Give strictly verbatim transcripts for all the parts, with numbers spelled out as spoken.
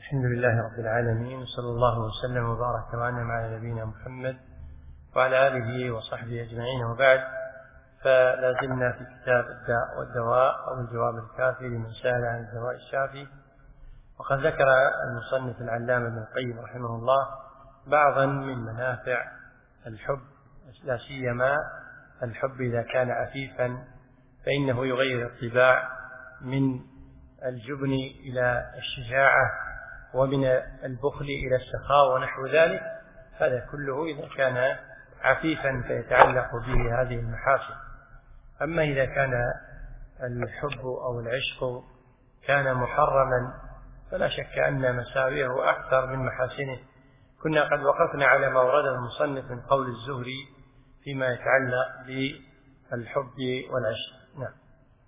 الحمد لله رب العالمين، صلى الله وسلم وبارك وأنعم على نبينا محمد وعلى آله وصحبه أجمعين، وبعد، فلا زلنا في كتاب الداء والدواء أو الجواب الكافي لمن سأل عن الدواء الشافي. وقد ذكر المصنف العلامة ابن القيم رحمه الله بعضا من منافع الحب، لا سيما الحب إذا كان عفيفا فإنه يغير الطباع من الجبن إلى الشجاعة ومن البخل إلى السخاء ونحو ذلك. هذا كله إذا كان عفيفا فيتعلق به هذه المحاسن. أما إذا كان الحب أو العشق كان محرما فلا شك أن مساوئه أكثر من محاسنه. كنا قد وقفنا على ما ورد المصنف من قول الزهري فيما يتعلق بالحب والعشق. نعم.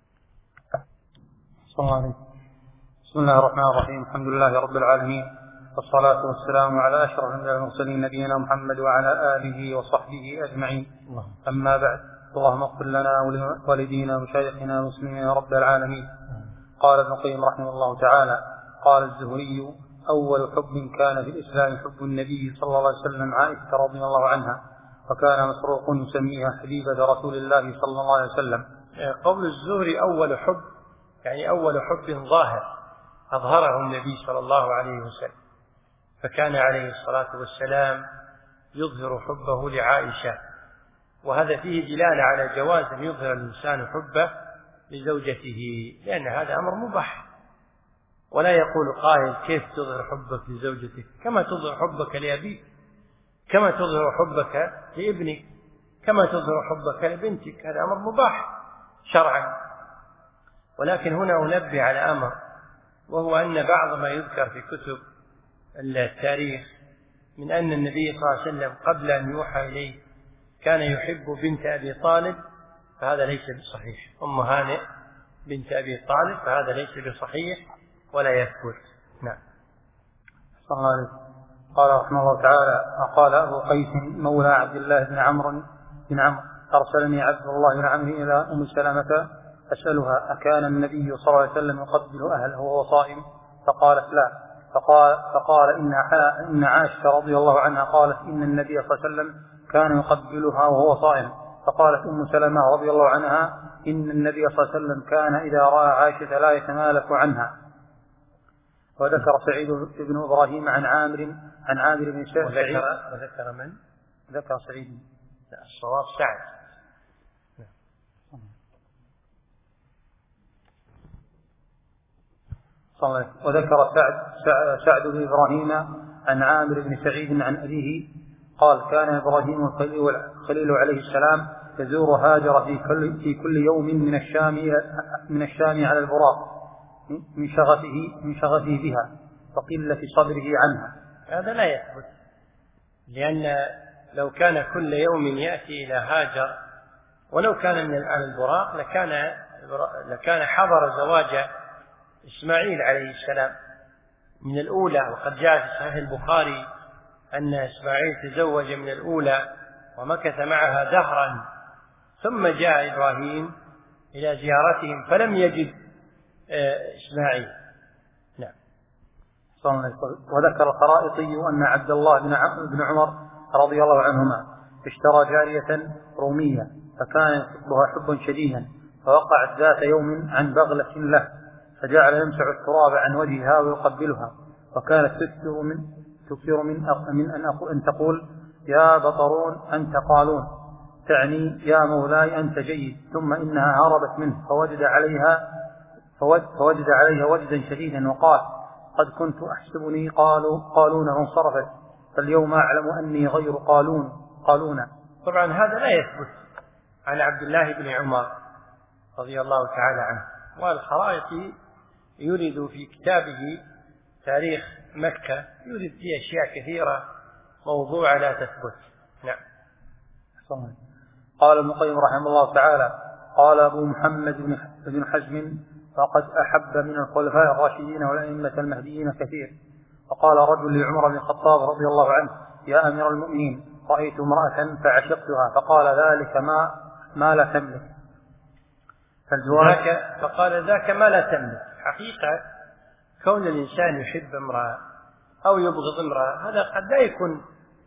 السلام عليكم. بسم الله الرحمن الرحيم. الحمد لله رب العالمين، والصلاة والسلام على أشرف المرسلين نبينا محمد وعلى آله وصحبه أجمعين. أما بعد، اللهم اغفر لنا ولوالدينا ومشايخنا المسلمين رب العالمين. قال ابن القيم رحمه الله تعالى: قال الزهري: أول حب كان في الإسلام حب النبي صلى الله عليه وسلم عائشة رضي الله عنها، وكان مسروق يسميها حبيبة رسول الله صلى الله عليه وسلم. قول الزهري أول حب يعني أول حب ظاهر أظهره النبي صلى الله عليه وسلم، فكان عليه الصلاة والسلام يظهر حبه لعائشة، وهذا فيه دلالة على جواز أن يظهر الإنسان حبه لزوجته، لأن هذا أمر مباح. ولا يقول قائل: كيف تظهر حبك لزوجتك؟ كما تظهر حبك لأبيك، كما تظهر حبك لابنك، كما تظهر حبك لبنتك. هذا أمر مباح شرعا. ولكن هنا أنبه على أمر، وهو أن بعض ما يذكر في كتب التاريخ من أن النبي صلى الله عليه وسلم قبل أن يوحى إليه كان يحب بنت أبي طالب، فهذا ليس بصحيح. أم هانئ بنت أبي طالب، فهذا ليس بصحيح ولا يثبت. نعم. صلى الله عليه وسلم. قال رحمه الله تعالى: قال أبو قيس مولى عبد الله بن عمرو بن عمرو: أرسلني عبد الله بن عمرو إلى أم سلمة أسألها: أكان النبي صلى الله عليه وسلم يقبل أهله وهو صائم؟ فقالت: لا. فقال, فقال إن, إن عائشة رضي الله عنها قالت إن النبي صلى الله عليه وسلم كان يقبلها وهو صائم. فقالت أم سلمة رضي الله عنها: إن النبي صلى الله عليه وسلم كان إذا رأى عائشة لا يتمالك عنها. وذكر سعيد بن إبراهيم عن عامر عن عامر بن سعيد. وذكر, وذكر من؟ ذكر سعيد. لا، الصواب سعد. وذكر سعد سعد بن إبراهيم عن عامر بن سعيد عن أبيه قال: كان إبراهيم الخليل عليه السلام يزور هاجر في كل في كل يوم من الشام من الشام على البراق من شغفه من شغفه بها وقلة صبره عنها. هذا لا يثبت، لأن لو كان كل يوم يأتي إلى هاجر ولو كان من على البراق لكان لكان حضر زواج إسماعيل عليه السلام من الأولى. وقد جاء في صحيح البخاري أن إسماعيل تزوج من الأولى ومكث معها دهرا، ثم جاء إبراهيم إلى زيارتهم فلم يجد إسماعيل. نعم. وذكر الخرائطي أن عبد الله بن عمر رضي الله عنهما اشترى جارية رومية فكان يحبها حبا شديدا، فوقعت ذات يوم عن بغلة له فجعل يمسح التراب عن وجهها ويقبلها، وكانت تكثر من تكثر من من أن, أن تقول: يا بطرون أنت قالون، تعني يا مولاي أنت جيد. ثم إنها هربت منه فوجد عليها فوجد عليها وجدا شديدا وقال: قد كنت أحسبني قالوا قالون وانصرفت، فاليوم أعلم أني غير قالون قالون. طبعا هذا لا يثبت عن عبد الله بن عمر رضي الله تعالى عنه. والخرائطي يريد في كتابه تاريخ مكة يريد فيه أشياء كثيرة موضوعة لا تثبت. نعم. قال ابن القيم رحمه الله تعالى: قال أبو محمد بن حزم: فقد أحب من الخلفاء الراشدين والأئمة المهديين كثير. وقال رجل لعمر بن الخطاب رضي الله عنه: يا أمير المؤمنين، رأيت امرأة فعشقتها. فقال: ذلك ما ما لا تملك. ذاك فقال: ذاك ما لا تملك. حقيقة كون الإنسان يحب امرأة أو يبغض امرأة، هذا قد لا يكون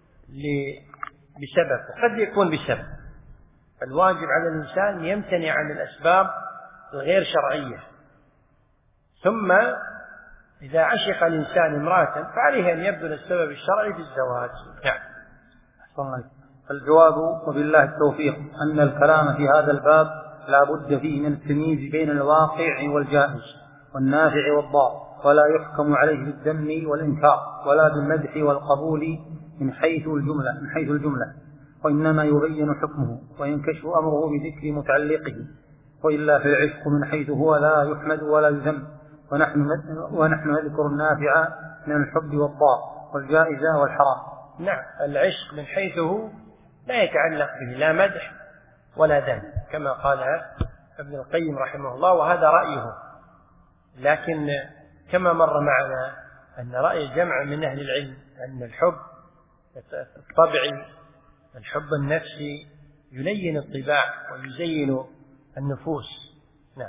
بسبب وقد يكون بسبب. الواجب على الإنسان يمتنع عن الأسباب الغير شرعية. ثم إذا عشق الإنسان امرأة فعليه أن يبذل السبب الشرعي في الزواج. نعم. الجواب وبالله التوفيق أن الكلام في هذا الباب لا بد فيه من التمييز بين الواقع والجائز والنافع والضار، ولا يحكم عليه بالذم والإنكار ولا بالمدح والقبول من حيث الجملة من حيث الجملة وإنما يبين حكمه وينكشف أمره بذكر متعلقه، وإلا في العشق من حيث هو لا يحمد ولا يذم، ونحن ونحن نذكر النافع من الحب والضار والجائز والحرام. نعم، العشق من حيث هو لا يتعلق به لا مدح ولا ذم كما قال ابن القيم رحمه الله، وهذا رأيه. لكن كما مر معنا أن رأي جمع من أهل العلم أن الحب الطبعي الحب النفسي يلين الطباع ويزين النفوس. نعم.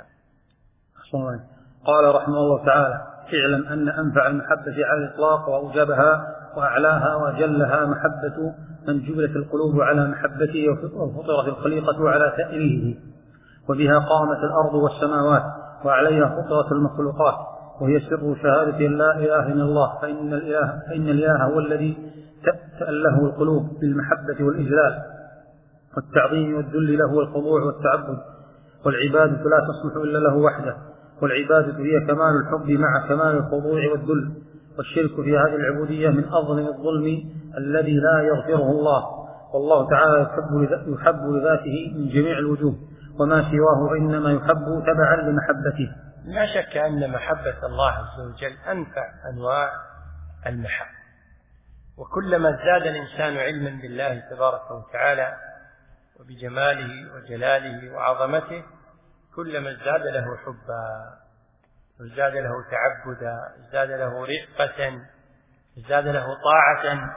قال رحمه الله تعالى: اعلم أن أنفع المحبة على الإطلاق وأوجبها وأعلاها وأجلها محبة من جبلت القلوب على محبته وفطرت الخليقة على تأليهه، وبها قامت الأرض والسماوات وعليها فطرت المخلوقات، وهي سر شهادة لا إله إلا الله، فإن الإله, فإن الإله هو الذي تأله القلوب بالمحبة والإجلال والتعظيم والذل له والخضوع والتعبد، والعبادة لا تصلح إلا له وحده، والعبادة هي كمال الحب مع كمال الخضوع والذل، والشرك في هذه العبودية من أظلم الظلم الذي لا يغفره الله، والله تعالى يحب لذاته من جميع الوجوه، وما سواه فإنما يحب تبعا لمحبته. لا شك أن محبة الله عز وجل أنفع أنواع المحبة، وكلما زاد الإنسان علما بالله تبارك وتعالى وبجماله وجلاله وعظمته كلما ازداد له حبا، ازداد له تعبدا، ازداد له رفقة، ازداد له طاعة.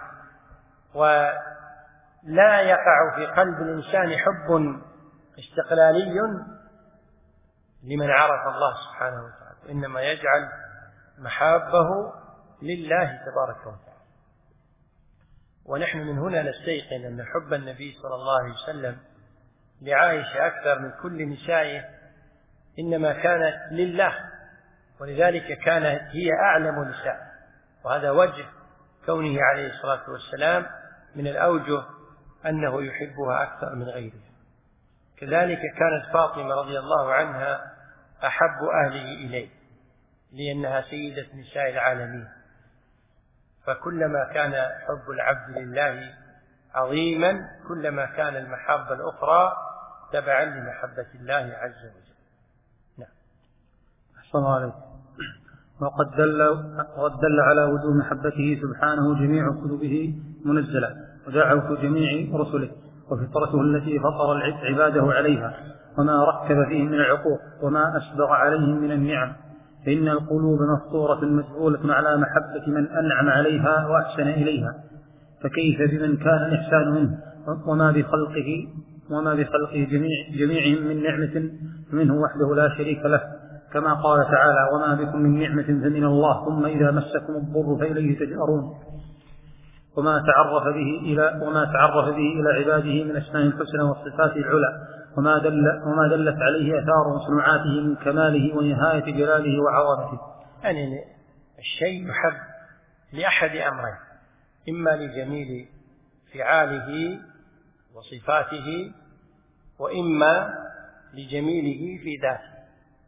ولا يقع في قلب الإنسان حب استقلالي لمن عرف الله سبحانه وتعالى، إنما يجعل محابه لله تبارك وتعالى. ونحن من هنا نستيقن أن حب النبي صلى الله عليه وسلم لعائشة أكثر من كل نسائه إنما كانت لله، ولذلك كانت هي أعلم نساء، وهذا وجه كونه عليه الصلاة والسلام من الأوجه أنه يحبها أكثر من غيرها. كذلك كانت فاطمة رضي الله عنها أحب أهله إليه لأنها سيدة نساء العالمين. فكلما كان حب العبد لله عظيما كلما كان المحبة الأخرى تبعا لمحبة الله عز وجل. نعم. أحسن عليك. وقد دل, وقد دل على وجوب محبته سبحانه جميع كتبه منزلة ودعوة جميع رسله وفطرته التي فطر عباده عليها، وما ركب فيهم من العقوق وما أسبغ عليهم من النعم، فإن القلوب مفطورة مجبولة على محبة من أنعم عليها وأحسن إليها، فكيف بمن كان الإحسان منه وما بخلقه وما بخلقه جميع جميعهم من نعمة منه وحده لا شريك له، كما قال تعالى: وما بكم من نعمة فمن الله ثم إذا مسكم الضر فإليه تجأرون. وما تعرف به إلى وما تعرف به إلى عباده من أسماء الحسنى والصفات العلى، وما دل وما دلت عليه آثار صنعاته من كماله ونهاية جلاله وعظمته. يعني الشيء يحب لأحد أمرين: إما لجميل فعاله وصفاته، وإما لجميله في ذاته.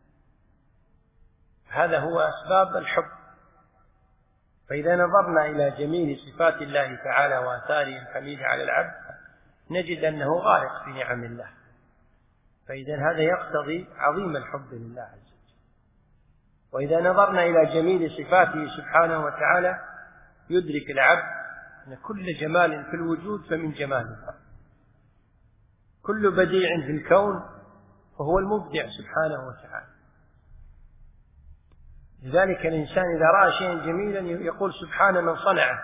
هذا هو أسباب الحب. فإذا نظرنا إلى جميل صفات الله تعالى وآثاره الحميدة على العبد نجد أنه غارق في نعم الله، فإذا هذا يقتضي عظيم الحب لله عز وجل. وإذا نظرنا إلى جميل صفاته سبحانه وتعالى يدرك العبد أن كل جمال في الوجود فمن جمال الله، كل بديع في الكون فهو المبدع سبحانه وتعالى. لذلك الإنسان إذا رأى شيئا جميلا يقول سبحان من صنعه.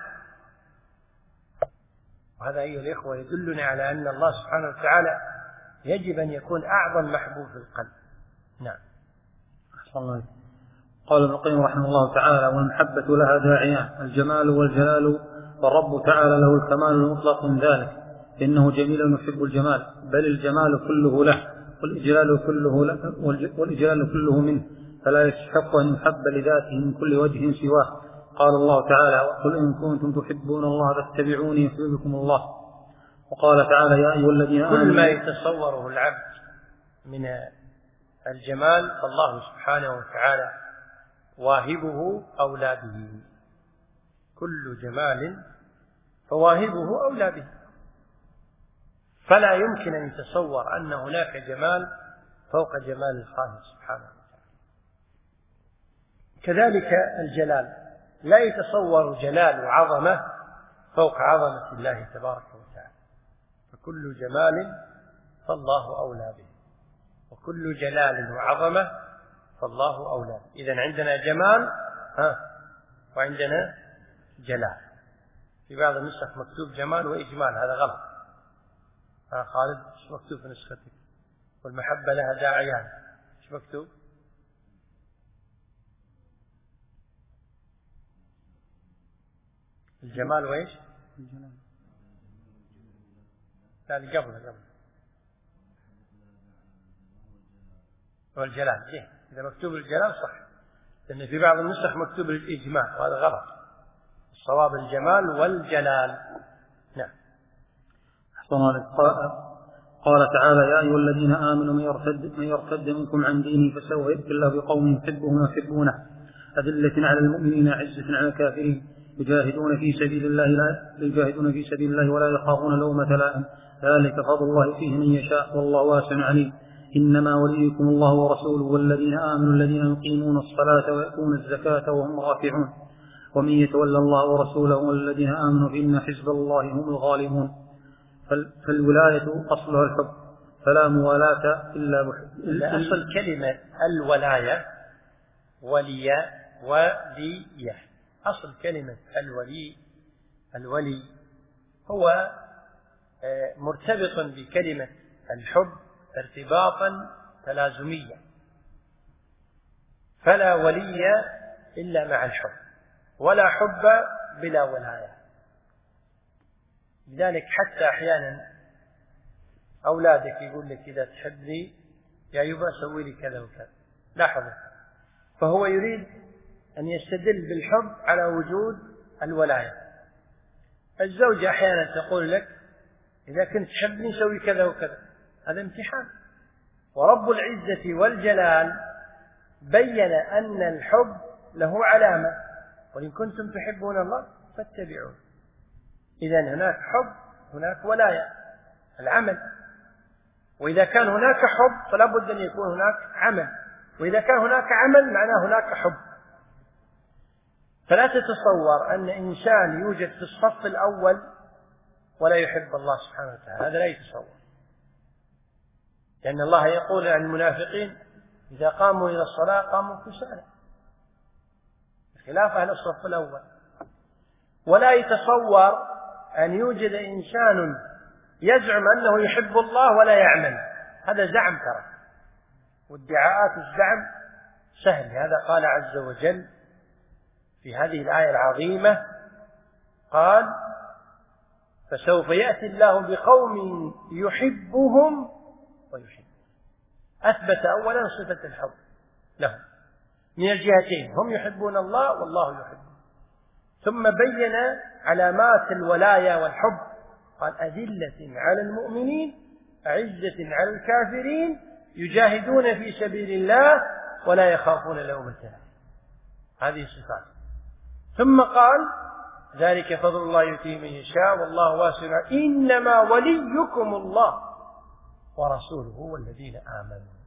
وهذا أيها الإخوة يدلنا على أن الله سبحانه وتعالى يجب أن يكون أعظم محبوب في القلب. نعم. أحسن الله. قال ابن القيم رحمه الله تعالى: والمحبة لها داعيان: الجمال والجلال، والرب تعالى له الكمال المطلق من ذلك، إنه جميل يحب الجمال، بل الجمال كله له، والإجلال كله, له والإجلال كله منه، فلا يستحق أن يحب لذاته من كل وجه سواه. قال الله تعالى: وقل إن كنتم تحبون الله فاتبعوني يحببكم الله. وقال تعالى: يا أيها الذين آمنوا. كل ما يتصوره العبد من الجمال فالله سبحانه وتعالى واهبه أولى به، كل جمال فواهبه أولى به، فلا يمكن أن يتصور أن هناك جمال فوق جمال الخالق سبحانه وتعالى. كذلك الجلال، لا يتصور جلال وعظمة فوق عظمة الله تبارك وتعالى، فكل جمال فالله أولى به، وكل جلال وعظمة فالله أولى به. إذن عندنا جمال ها وعندنا جلال. في بعض النسخ مكتوب جمال وإجمال، هذا غلط. ها خالد ايش مكتوب في نسختك؟ والمحبة لها داعيان، ايش مكتوب؟ الجمال وايش؟ الجلال. لا اللي قبله قبل والجلال. إيه؟ إذا مكتوب الجلال صح، لأن في بعض النسخ مكتوب الإجمال وهذا غلط. الصواب الجمال والجلال. نعم. قال تعالى: يا أيها الذين آمنوا من يرتد, من يرتد منكم عن دينه فسوف يأتي الله بقوم يحبهم ويحبونه، أذلة على المؤمنين عزة على الكافرين، يجاهدون في سبيل الله لا يجاهدون في سبيل الله ولا يخافون لومة لائم، ذلك فضل الله فيه من يشاء والله واسع عليم. إنما وليكم الله ورسوله والذين آمنوا الذين يقيمون الصلاة ويؤتون الزكاة وهم راكعون، ومن يتولى الله ورسوله والذين آمنوا فإن حزب الله هم الغالبون. فالولاية أصلها الحب، فلا موالاة إلا بحب. أصل كلمة الولاية ولي وليه، أصل كلمة الولي الولي هو مرتبط بكلمة الحب ارتباطا تلازميا، فلا ولي إلا مع الحب، ولا حب بلا ولاية. لذلك حتى أحيانا أولادك يقول لك إذا تحبني يا يبا سوي لي كذا وكذا، لاحظوا، فهو يريد أن يستدل بالحب على وجود الولاية. الزوجة أحيانا تقول لك إذا كنت تحبني سوي كذا وكذا، هذا امتحان. ورب العزة والجلال بين أن الحب له علامة: وإن كنتم تحبون الله فاتبعون. إذن هناك حب هناك ولاية، العمل. وإذا كان هناك حب فلا بد أن يكون هناك عمل، وإذا كان هناك عمل معناه هناك حب. فلا تتصور أن إنسان يوجد في الصف الأول ولا يحب الله سبحانه وتعالى، هذا لا يتصور. لأن الله يقول عن المنافقين: إذا قاموا إلى الصلاة قاموا كسالى، خلاف أهل الصف الأول. ولا يتصور أن يوجد إنسان يزعم أنه يحب الله ولا يعمل، هذا زعم ترى، وادعاءات الزعم سهل. هذا قال عز وجل في هذه الآية العظيمة، قال: فسوف يأتي الله بقوم يحبهم ويحبون. أثبت أولا صفة الحب لهم من الجهتين، هم يحبون الله والله يحبهم. ثم بين علامات الولاية والحب، قال: أذلة على المؤمنين أعزة على الكافرين يجاهدون في سبيل الله ولا يخافون لومة لائم. هذه الصفات. ثم قال: ذلك فضل الله يؤتيه من يشاء والله واسع. إنما وليكم الله ورسوله والذين آمنوا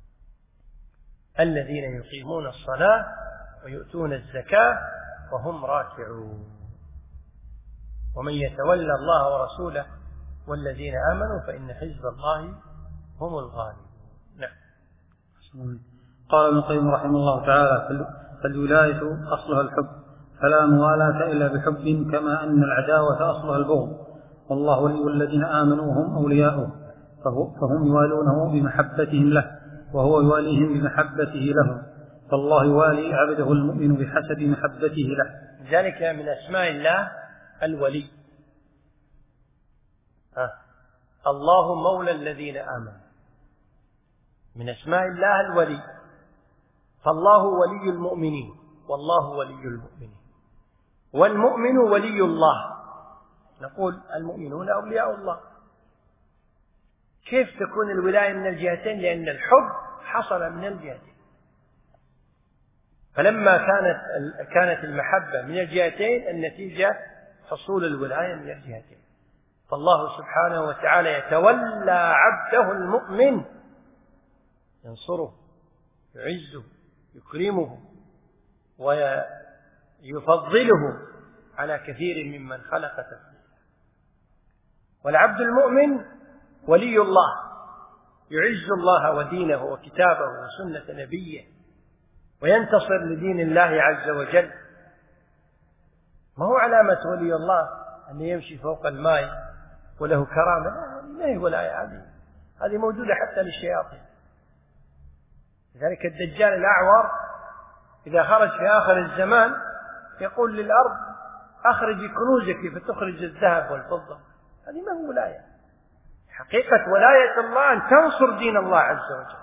الذين يقيمون الصلاة ويؤتون الزكاة وهم راكعون، ومن يتولى الله ورسوله والذين آمنوا فإن حزب الله هم الغالبون. نعم. قال ابن القيم رحمه الله تعالى: فالولاية أصلها الحب، فلا موالاة إلا بحب، كما أن العداوة أصلها البغض، والله ولي الذين آمنوا هم أولياؤه، فهم يوالونه بمحبتهم له، وهو يواليهم بمحبته لهم. فالله والي عبده المؤمن بحسب محبته له. ذلك من أسماء الله الولي. أه. الله مولى الذين آمنوا، من أسماء الله الولي، فالله ولي المؤمنين والله ولي المؤمنين، والمؤمن ولي الله. نقول المؤمنون أولياء الله. كيف تكون الولاية من الجهتين؟ لأن الحب حصل من الجهتين، فلما كانت كانت المحبة من الجهتين النتيجة حصول الولاية من الجهتين. فالله سبحانه وتعالى يتولى عبده المؤمن، ينصره، يعزه، يكرمه، ويفضله على كثير ممن خلق تفضيلا. والعبد المؤمن ولي الله، يعز الله ودينه وكتابه وسنة نبيه، وينتصر لدين الله عز وجل. ما هو علامة ولي الله أن يمشي فوق الماء وله كرامة، لا هي ولاية هذه، هذه موجودة حتى للشياطين. لذلك الدجال الأعور إذا خرج في آخر الزمان يقول للأرض أخرجي كنوزك فتخرج الذهب والفضة. هذه ما هو ولاية. حقيقة ولاية الله أن تنصر دين الله عز وجل،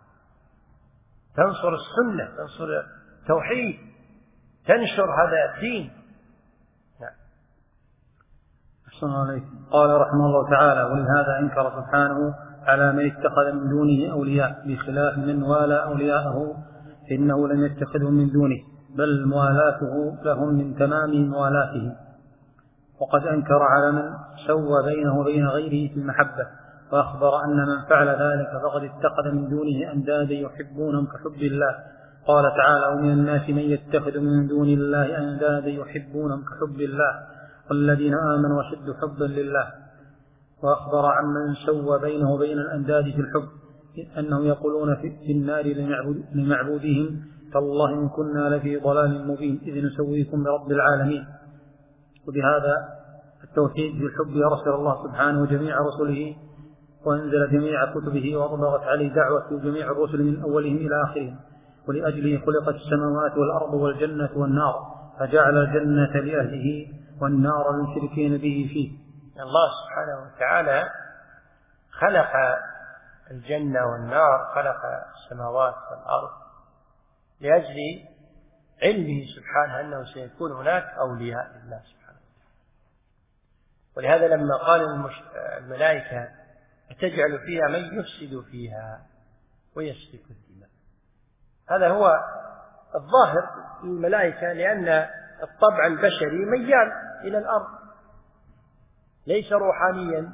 تنصر السنة، تنصر التوحيد، تنشر هذا الدين. نعم. أحسن عليك. قال رحمه الله تعالى: ولهذا أنكر سبحانه على من اتخذ من دونه أولياء، بخلاف من والى أولياءه فإنه لم يتخذهم من دونه، بل موالاته لهم من تمام موالاته. وقد أنكر على من سوى بينه وبين غيره في المحبة، وأخبر أن من فعل ذلك فقد اتخذ من دونه أندادا يحبونهم كحب الله. قال تعالى: ومن الناس من يتخذ من دون الله أندادا يحبونهم كحب الله والذين آمنوا أشد حبا لله. وأخبر عن من سوى بينه وبين الأنداد في الحب أنهم يقولون في النار لمعبودهم: تالله إن كنا لفي ضلال مبين إذ نسويكم برب العالمين. وبهذا التوحيد في الحب أرسل الله سبحانه جميع رسله، وأنزل جميع كتبه، وأطبقت عليه دعوة جميع الرسل من أولهم إلى آخرهم. ولأجله خلقت السماوات والأرض والجنة والنار، فجعل الجنة لأهله والنار للمشركين به فيه. الله سبحانه وتعالى خلق الجنة والنار، خلق السماوات والأرض لأجل علمه سبحانه أنه سيكون هناك أولياء لله سبحانه وتعالى. ولهذا لما قال الملائكة: أتجعل فيها من يفسد فيها ويسفك الدماء، هذا هو الظاهر للملائكة، لأن الطبع البشري ميال إلى الأرض، ليس روحانيا.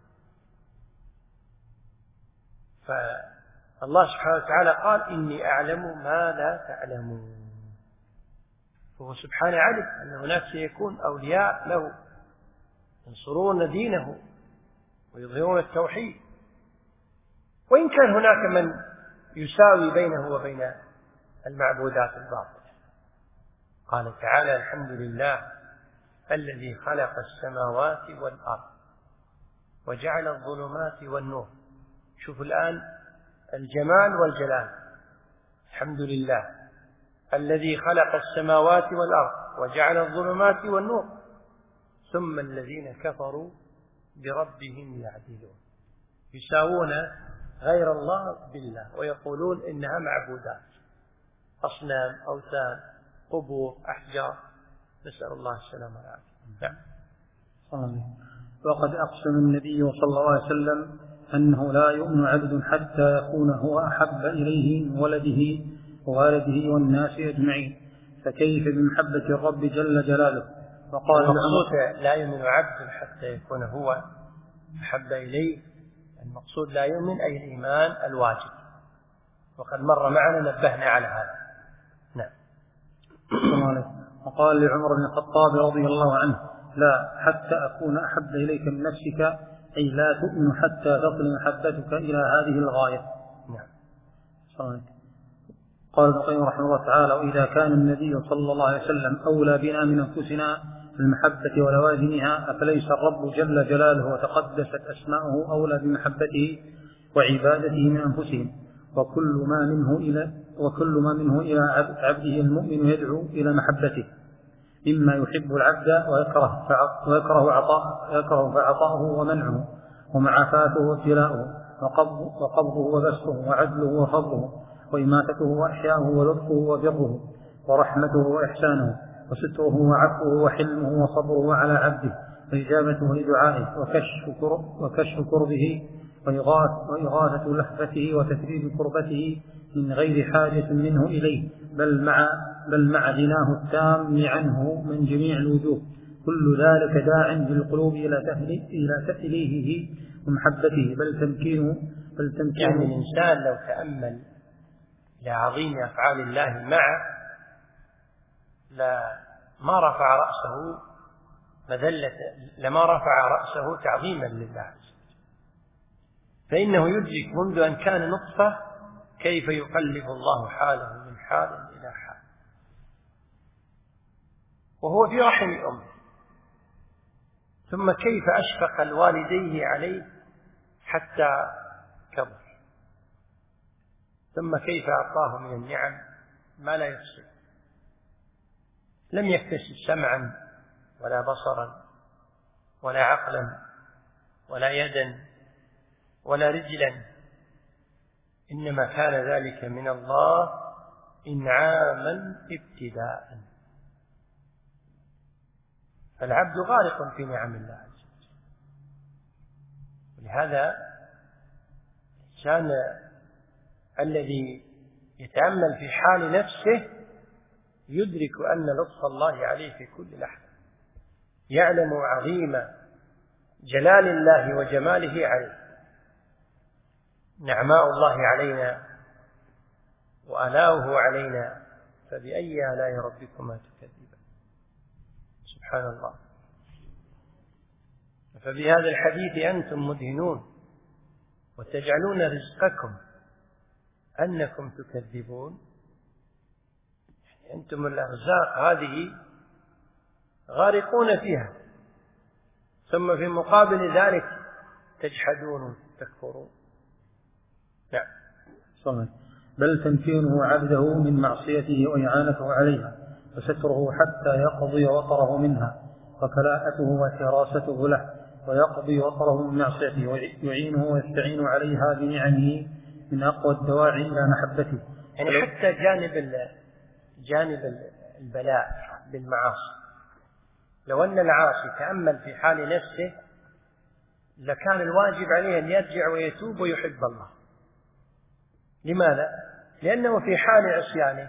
فالله سبحانه وتعالى قال: إني أعلم ما لا تعلمون. فهو سبحانه علم أن هناك سيكون أولياء له ينصرون دينه ويظهرون التوحيد، وإن كان هناك من يساوي بينه وبين المعبودات الباطلة. قال تعالى: الحمد لله الذي خلق السماوات والأرض وجعل الظلمات والنور. شوفوا الآن الجمال والجلال. الحمد لله الذي خلق السماوات والأرض وجعل الظلمات والنور ثم الذين كفروا بربهم يعدلون، يساوون غير الله بالله ويقولون إنها معبودات، أصنام، أوثان، قبور، أحجار، نسأل الله السلامة والعافية. وقد أقسم النبي صلى الله عليه وسلم أنه لا يؤمن عبد حتى يكون هو أحب إليه من ولده ووالده والناس أجمعين، فكيف بمحبة الرب جل جلاله. وقال: المقصود لا يؤمن عبد حتى يكون هو أحب إليه، المقصود لا يؤمن أي الإيمان الواجب، وقد مر معنا نبهنا على هذا. نعم. وقال لعمر بن الخطاب رضي الله عنه: لا حتى أكون أحب إليك من نفسك، أي لا تؤمن حتى تصل محبتك إلى هذه الغاية. نعم. قال ابن القيم رحمه الله تعالى: وإذا كان النبي صلى الله عليه وسلم أولى بنا من أنفسنا في المحبة ولوازمها، أفليس الرب جل جلاله وتقدست أسماؤه أولى بمحبته وعبادته من أنفسهم؟ وكل ما منه إلى وكل ما منه إلى عبده المؤمن يدعو إلى محبته، مما يحب العبد ويكره ويكره عطاء ويكره فعطاؤه ومنعه ومعافاته وابتلاؤه وقبضه وبسطه وعدله وفضله وإماتته وإحياؤه ولطفه وبره ورحمته وإحسانه وستره وعفوه وحلمه وصبره على عبده وإجابته لدعائه وكشف كرب وكشف كربه وإغاثة لهفته وتفريج كربته من غير حاجة منه إليه، بل مع بل مع غناه التام عنه من جميع الوجوه. كل ذلك داع بالقلوب إلى تأليهه ومحبته، بل تمكينه بل تمكينه يعني الإنسان لو تأمل لعظيم أفعال الله معه لما رفع رأسه مذلة لما رفع رأسه تعظيما لله، فإنه يدرك منذ أن كان نطفة كيف يقلب الله حاله من حال إلى حال، وهو في رحم أمه، ثم كيف أشفق الوالديه عليه حتى كبر، ثم كيف أعطاه من النعم ما لا يحصي. لم يكتسب سمعا ولا بصرا ولا عقلا ولا يدا ولا رجلا، إنما كان ذلك من الله إنعاما ابتداء. فالعبد غارق في نعم الله عز وجل، ولهذا الإنسان الذي يتأمل في حال نفسه يدرك أن لطف الله عليه في كل لحظة، يعلم عظيم جلال الله وجماله عليه. نعماء الله علينا وآلاؤه علينا، فبأي آلاء ربكما تكذبان؟ سبحان الله. فبهذا الحديث أنتم مدهنون وتجعلون رزقكم أنكم تكذبون. أنتم الأرزاق هذه غارقون فيها، ثم في مقابل ذلك تجحدون وتكفرون. نعم. صحيح. بل تمكينه عبده من معصيته وإعانته عليها وستره حتى يقضي وطره منها، وكلاءته وحراسته له ويقضي وطره من معصيته ويعينه ويستعين عليها بنعمه من أقوى الدواعي إلى محبته. يعني حتى جانب جانب البلاء بالمعاصي، لو أن العاصي تأمل في حال نفسه لكان الواجب عليه أن يرجع ويتوب ويحب الله. لماذا؟ لأنه في حال عصيانه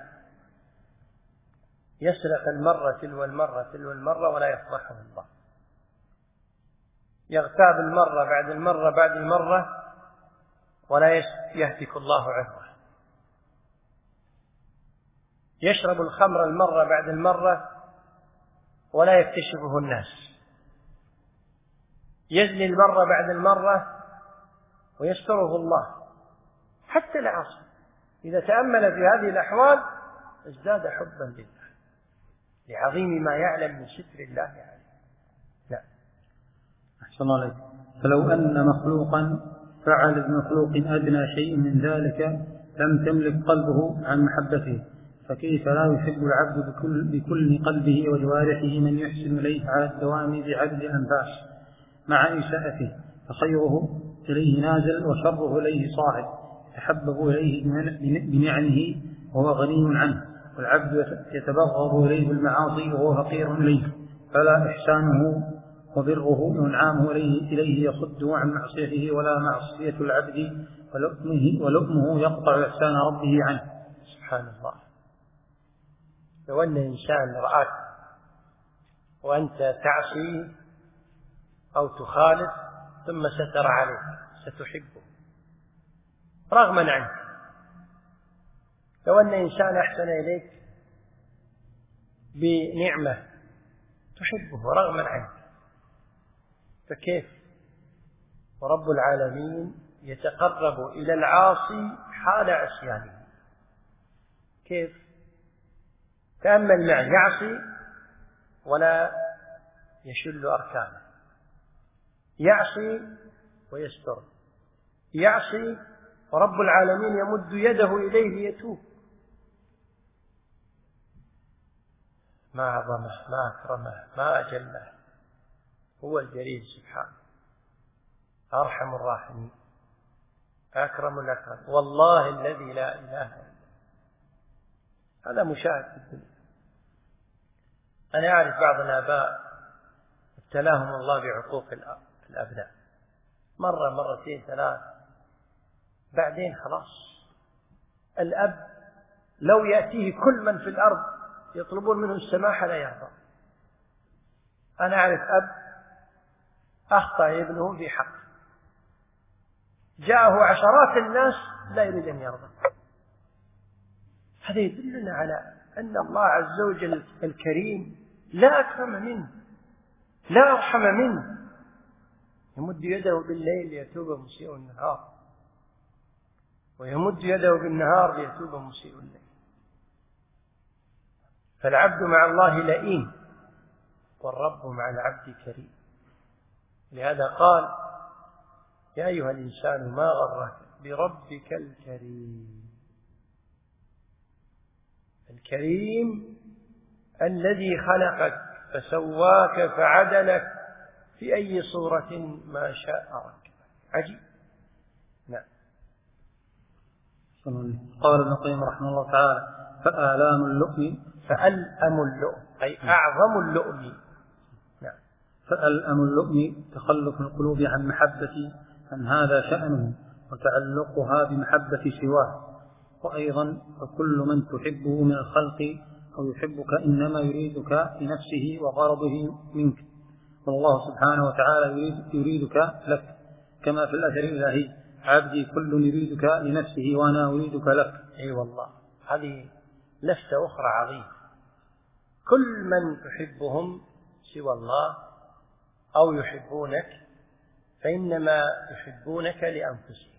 يسرق المرة تلو المرة تلو المرة ولا يفضحه الله، يغتاب المرة بعد المرة بعد المرة ولا يهتك الله عذره، يشرب الخمر المرة بعد المرة ولا يكتشفه الناس، يزني المرة بعد المرة ويستره الله. حتى العاصي إذا تأمل في هذه الأحوال ازداد حبا لله لعظيم ما يعلم من ستر الله عليه. لا. أحسن الله عليك. فلو أن مخلوقا فعل بمخلوق أدنى شيء من ذلك لم تملك قلبه عن محبته، فكيف لا يحب العبد بكل, بكل قلبه وجوارحه من يحسن إليه على الدوام بعدد الأنفاس مع إساءته، فخيره إليه نازل وشره إليه صاعد، يتحبب إليه بنعمه وهو غني عنه، والعبد يتبغض إليه بالمعاصي وهو فقير إليه، فلا إحسانه وبره وإنعامه إليه يصد عن معصيته، ولا معصية العبد ولؤمه, ولؤمه يقطع إحسان ربه عنه. سبحان الله. لو أن إنسان رآك وأنت تعصي أو تخالف ثم ستر عليك ستحبه رغما عنك. لو أن إنسان أحسن إليك بنعمة تحبه رغما عنك، فكيف ورب العالمين يتقرب إلى العاصي حال عصيانه؟ كيف؟ تأمل معي، يعصي ولا يشل أركانه، يعصي ويستر، يعصي ورب العالمين يمد يده إليه ليتوب. ما أعظمه، ما أكرمه، ما أجله، هو الجليل سبحانه، أرحم الراحمين، أكرم الأكرم، والله الذي لا إله إلا هو. هذا مشاهد في الدنيا. أنا أعرف بعض الآباء ابتلاهم الله بعقوق الأبناء مرة مرتين ثلاث، بعدين خلاص الأب لو يأتيه كل من في الأرض يطلبون منه السماحة لا يرضى. أنا أعرف أب أخطأ ابنه في حق، جاءه عشرات الناس لا يريد أن يرضى. هذا يدلنا على أن الله عز وجل الكريم لا أكرم منه، لا أرحم منه، يمد يده بالليل ليتوب مسيء النهار، ويمد يده بالنهار ليتوب مسيء الليل. فالعبد مع الله لئيم، والرب مع العبد كريم. لهذا قال: يا أيها الإنسان ما غرك بربك الكريم. الكريم الذي خلقك فسواك فعدلك في أي صورة ما شاء ركبك. عجيب. نعم. قال ابن القيم رحمه الله تعالى: فآلام اللؤم فألأم اللؤم أي أعظم اللؤم. نعم. فألأم اللؤم تخلف القلوب عن محبة من هذا شأنه وتعلقها بمحبة سواه. وأيضا فكل من تحبه من الخلق أو يحبك إنما يريدك لنفسه وغرضه منك، والله سبحانه وتعالى يريد يريدك لك، كما في الأثر الإلهي: عبدي كل يريدك لنفسه وأنا أريدك لك. أي والله، هذه لفتة أخرى عظيمة. كل من تحبهم سوى الله أو يحبونك فإنما يحبونك لأنفسهم.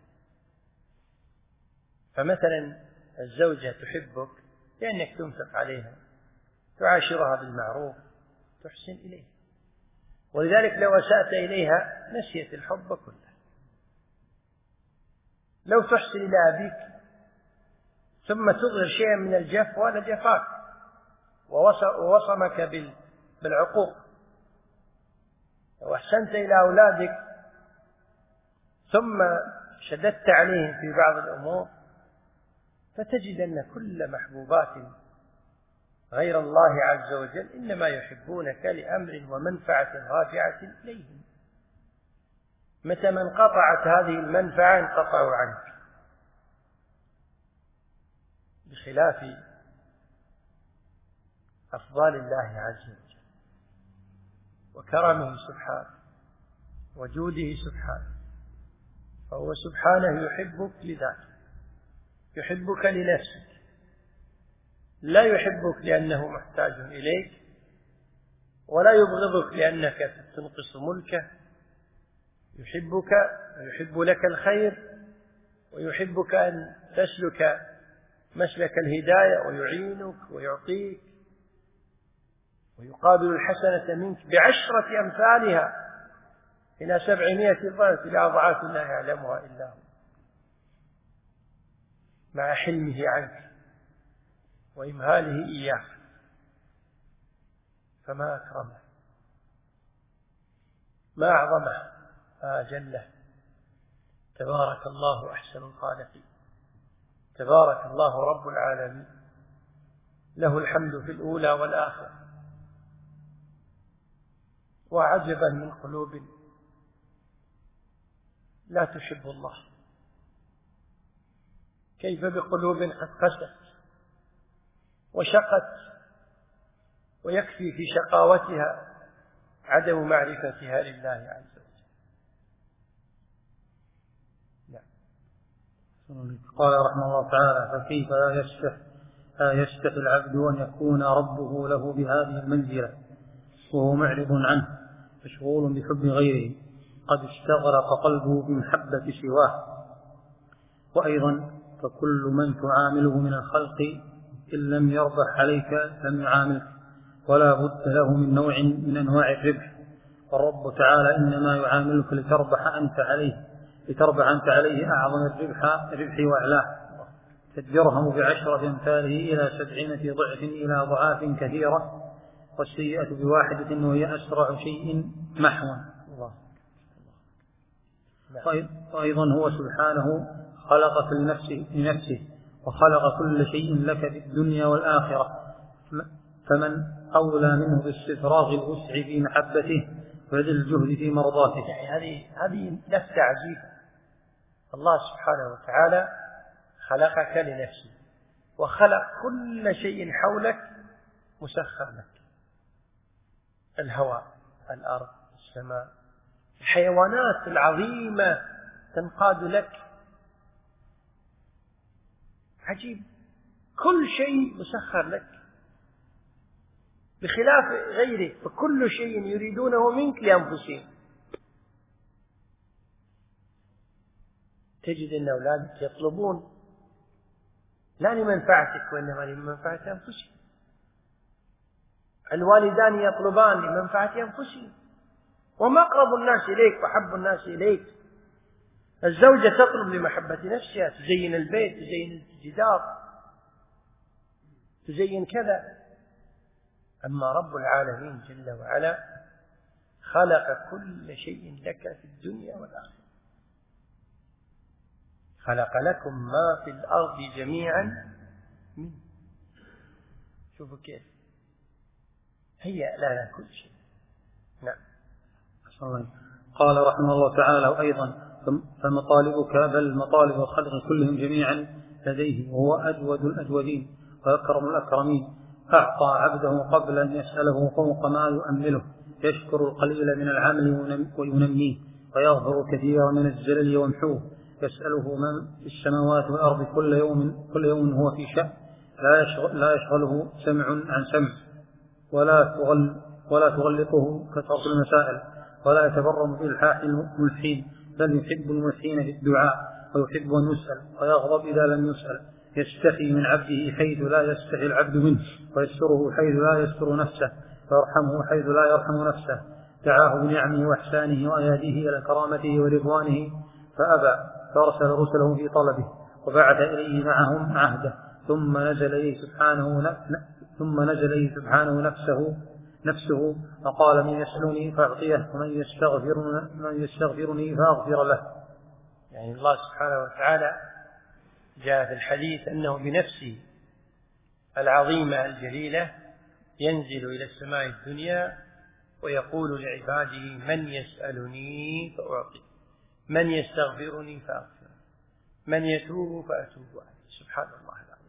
فمثلا الزوجة تحبك لأنك تنفق عليها، تعاشرها بالمعروف، تحسن إليها، ولذلك لو أسأت إليها نسيت الحب كله. لو تحسن إلى أبيك ثم تظهر شيئا من الجف ولا جفاك ووصمك بالعقوق. لو أحسنت إلى أولادك ثم شددت عليهم في بعض الأمور فتجد أن كل محبوبات غير الله عز وجل إنما يحبونك لأمر ومنفعة راجعة إليهم. متى ما انقطعت هذه المنفعة انقطعوا عنك، بخلاف أفضال الله عز وجل وكرمه سبحانه وجوده سبحانه. فهو سبحانه يحبك لذاته، يحبك لنفسك، لا يحبك لأنه محتاج إليك، ولا يبغضك لأنك تنقص ملكه. يحبك ويحب لك الخير، ويحبك أن تسلك مسلك الهداية، ويعينك ويعطيك، ويقابل الحسنة منك بعشرة أمثالها إلى سبعمائة ضعف إلى أضعاف لا يعلمها إلا هو، مع حلمه عنك وإمهاله إياك. فما أكرمه، ما أعظمه، ما أجله. تبارك الله أحسن الخالقين، تبارك الله رب العالمين، له الحمد في الأولى والآخرة. وعجبا من قلوب لا تحب الله، كيف بقلوب قد قست وشقت، ويكفي في شقاوتها عدم معرفتها لله عز وجل. نعم. قال رحمه الله تعالى: فكيف لا يشتهي لا يشتهي العبد أن يكون ربه له بهذه المنزلة وهو معرض عنه مشغول بحب غيره، قد استغرق قلبه بمحبة سواه. وأيضا فكل من تعامله من الخلق إن لم يربح عليك لم يعاملك، ولا بد له من نوع من أنواع الربح، والرب تعالى إنما يعاملك لتربح أنت عليه، لتربع أنت عليه أعظم الربح ربح وأعلاه. فالدرهم بعشرة أمثاله إلى سبعمائة ضعف إلى ضعاف كثيرة، والسيئة بواحدة وهي أسرع شيء محوا. وأيضا هو سبحانه خلقك لنفسه, لنفسه وخلق كل شيء لك في الدنيا والآخرة، فمن أولى منه باستفراغ الوسع في محبته وبذل الجهد في مرضاته. يعني هذه هذه لفتة عجيبة. الله سبحانه وتعالى خلقك لنفسه وخلق كل شيء حولك مسخر لك، الهواء، الأرض، السماء، الحيوانات العظيمة تنقاد لك. عجيب، كل شيء مسخر لك بخلاف غيره، فكل شيء يريدونه منك لأنفسهم. تجد أن أولادك يطلبون لا لمنفعتك وإنما لمنفعة أنفسهم، الوالدان يطلبان لمنفعة أنفسهم، وما أقرب الناس إليك وأحب الناس إليك. الزوجة تطلب لمحبة نفسها، تزين البيت، تزين الجدار، تزين كذا. أما رب العالمين جل وعلا خلق كل شيء لك في الدنيا والآخرة، خلق لكم ما في الأرض جميعا منه. شوفوا كيف هي لنا كل شيء. نعم. قال رحمه الله تعالى: وأيضا فمطالبك بل مطالب الخلق كلهم جميعا لديه، وهو أجود الأجودين وأكرم الأكرمين. أعطى عبده قبل أن يسأله فوق ما يؤمله، يشكر القليل من العمل وينميه، ويغفر كثيرا من الزلل ويمحوه. يسأله من في السماوات والأرض كل يوم كل يوم هو في شأن، لا يشغل لا يشغله سمع عن سمع، ولا تغل ولا تغلقه كثرة المسائل، ولا يتبرم بإلحاح الملحين، بل يحب الملحين في الدعاء، ويحب أن يسأل، ويغضب إذا لم يسأل. يستحي من عبده حيث لا يستحي العبد منه، ويستره حيث لا يستر نفسه، ويرحمه حيث لا يرحم نفسه. دعاه بنعمه وإحسانه وآياته إلى كرامته ورضوانه فأبى، فأرسل رسله في طلبه، وبعث إليه معهم عهده، ثم نزل إليه سبحانه ثم نزل إليه سبحانه نفسه نفسه وقال: من يسألني فأعطيه، ومن يستغفرني, من يستغفرني فأغفر له. يعني الله سبحانه وتعالى جاء في الحديث أنه بنفسه العظيمة الجليلة ينزل إلى السماء الدنيا ويقول لعباده: من يسألني فأعطيه، من يستغفرني فأغفر، من يتوب فأتوب عليه. سبحان الله العظيم.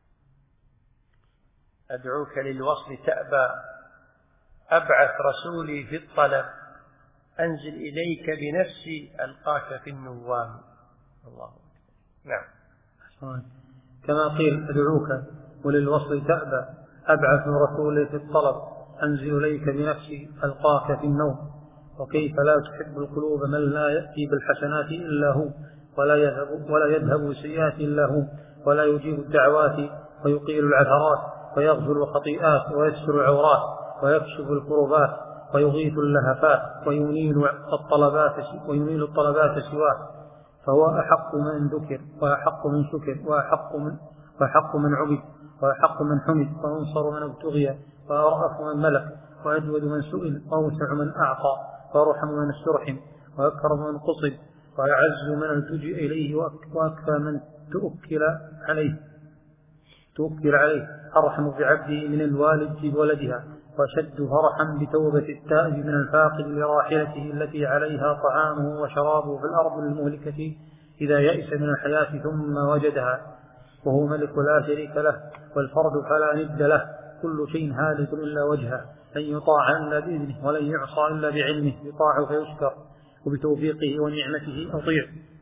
أدعوك للوصل تأبى، أبعث رسولي في الطلب، أنزل إليك بنفسي ألقاك في النوام. الله أكبر. نعم. كما قيل: أدعوك وللوصل تأبى، أبعث رسولي في الطلب، أنزل إليك بنفسي ألقاك في النوم. وكيف لا تحب القلوب من لا يأتي بالحسنات إلا هو، ولا يذهب, ولا يذهب بالسيئات إلا هو، ولا يجيب الدعوات ويقيل العثرات، ويغفر الخطيئات ويستر العورات، ويكشف الكربات ويغيث اللهفات، وينيل الطلبات وينيل الطلبات سواه. فهو أحق من ذكر، وأحق من شكر، وأحق من, وأحق من عبد، وأحق من حمد، وأنصر من ابتغي، وأرأف من ملك، وأجود من سئل، وأوسع من أعطى، وأرحم من استرحم، وأكرم من قصد، وأعز من التجئ إليه، وأكفى من تؤكل عليه تؤكل عليه أرحم بعبده من الوالد بولدها، وشد فرحا بتوبة التائب من الفاقد لراحلته التي عليها طعامه وشرابه في الأرض المهلكة إذا يئس من الحياة ثم وجدها. وهو ملك لا شريك له، والفرد فلا ند له، كل شيء هالك إلا وجهه، لن يطاع إلا بإذنه، ولن يعصى إلا بعلمه، يطاع فيشكر، وبتوفيقه ونعمته أطيع،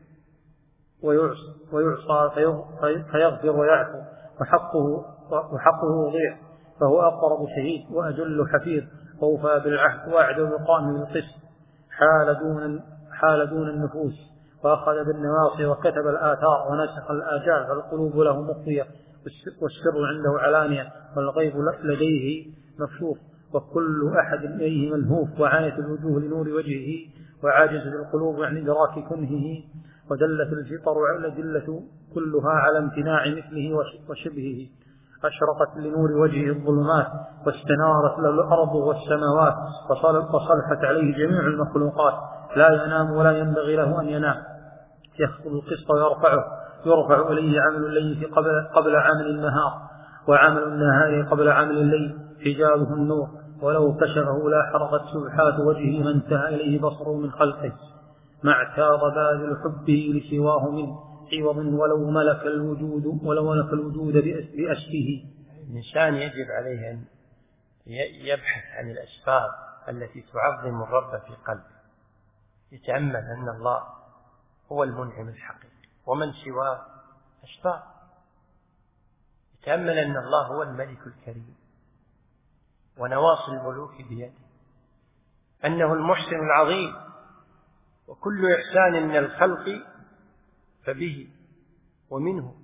ويعصى فيغفر ويعفو، وحقه وحقه ضيع، فهو أقرب شهيد وأجل حفيظ، ووفى بالعهد وأعدل القائم بالقسط. حال دون حال دون النفوس، وأخذ بالنواصي، وكتب الآثار، ونسخ الآجال، فالقلوب له مخفية، والسر عنده علانية، والغيب لديه مكشوف، وكل أحد إليه ملهوف، وعانت الوجوه لنور وجهه، وعاجزت القلوب عن إدراك كنهه، ودلت الفطر والأدلة كلها على امتناع مثله وشبهه. أشرقت لنور وجهه الظلمات، واستنارت له الأرض والسماوات، وصلحت عليه جميع المخلوقات. لا ينام ولا ينبغي له أن ينام، يخفض القسط ويرفعه، يرفع إليه عمل الليل قبل, قبل عمل النهار، وعمل النهار قبل عمل الليل، حجابه النور، ولو كشفه لا حرقت سبحات وجهه ما انتهى إليه بصره من خلقه. ما اعتاض باذل حبه لسواه من عوض، ولو ملك الوجود ولو ملك الوجود بأسفه. الإنسان يجب عليه أن يبحث عن الأسباب التي تعظم الرب في قلبه، يتأمل أن الله هو المنعم الحقيقي ومن سواه أسباب، يتأمل أن الله هو الملك الكريم ونواصي الملوك بيده، أنه المحسن العظيم، وكل إحسان من الخلق فبه ومنه.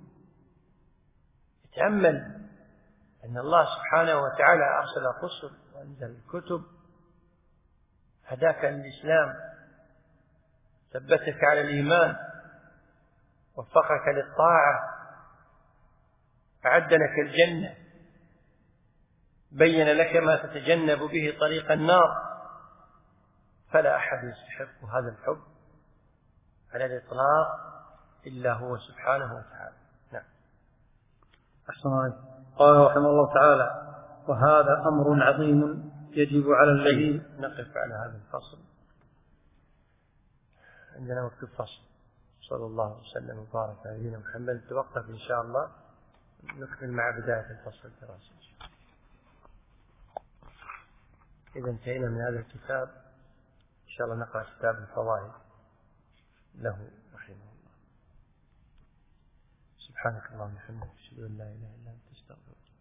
يتأمل أن الله سبحانه وتعالى أرسل الرسل وأنزل الكتب، هداك للإسلام، ثبتك على الإيمان، وفقك للطاعة، أعد لك الجنة، بين لك ما تتجنب به طريق النار. فلا أحد يستحق هذا الحب على الإطلاق إلا هو سبحانه وتعالى. نعم. أحسن عليك. قال رحمه الله تعالى: وهذا أمر عظيم يجب على الذي. نقف على هذا الفصل، عندنا وقت الفصل. صلى الله وسلم وبارك على نبينا محمد. توقف إن شاء الله، نكمل مع بداية الفصل الدراسي. إذا انتهينا من هذا الكتاب، إن شاء الله نقرأ كتاب الفضائل له رحمه الله. سبحانك اللهم وبحمدك، أشهد أن لا إله إلا أنت، أستغفرك.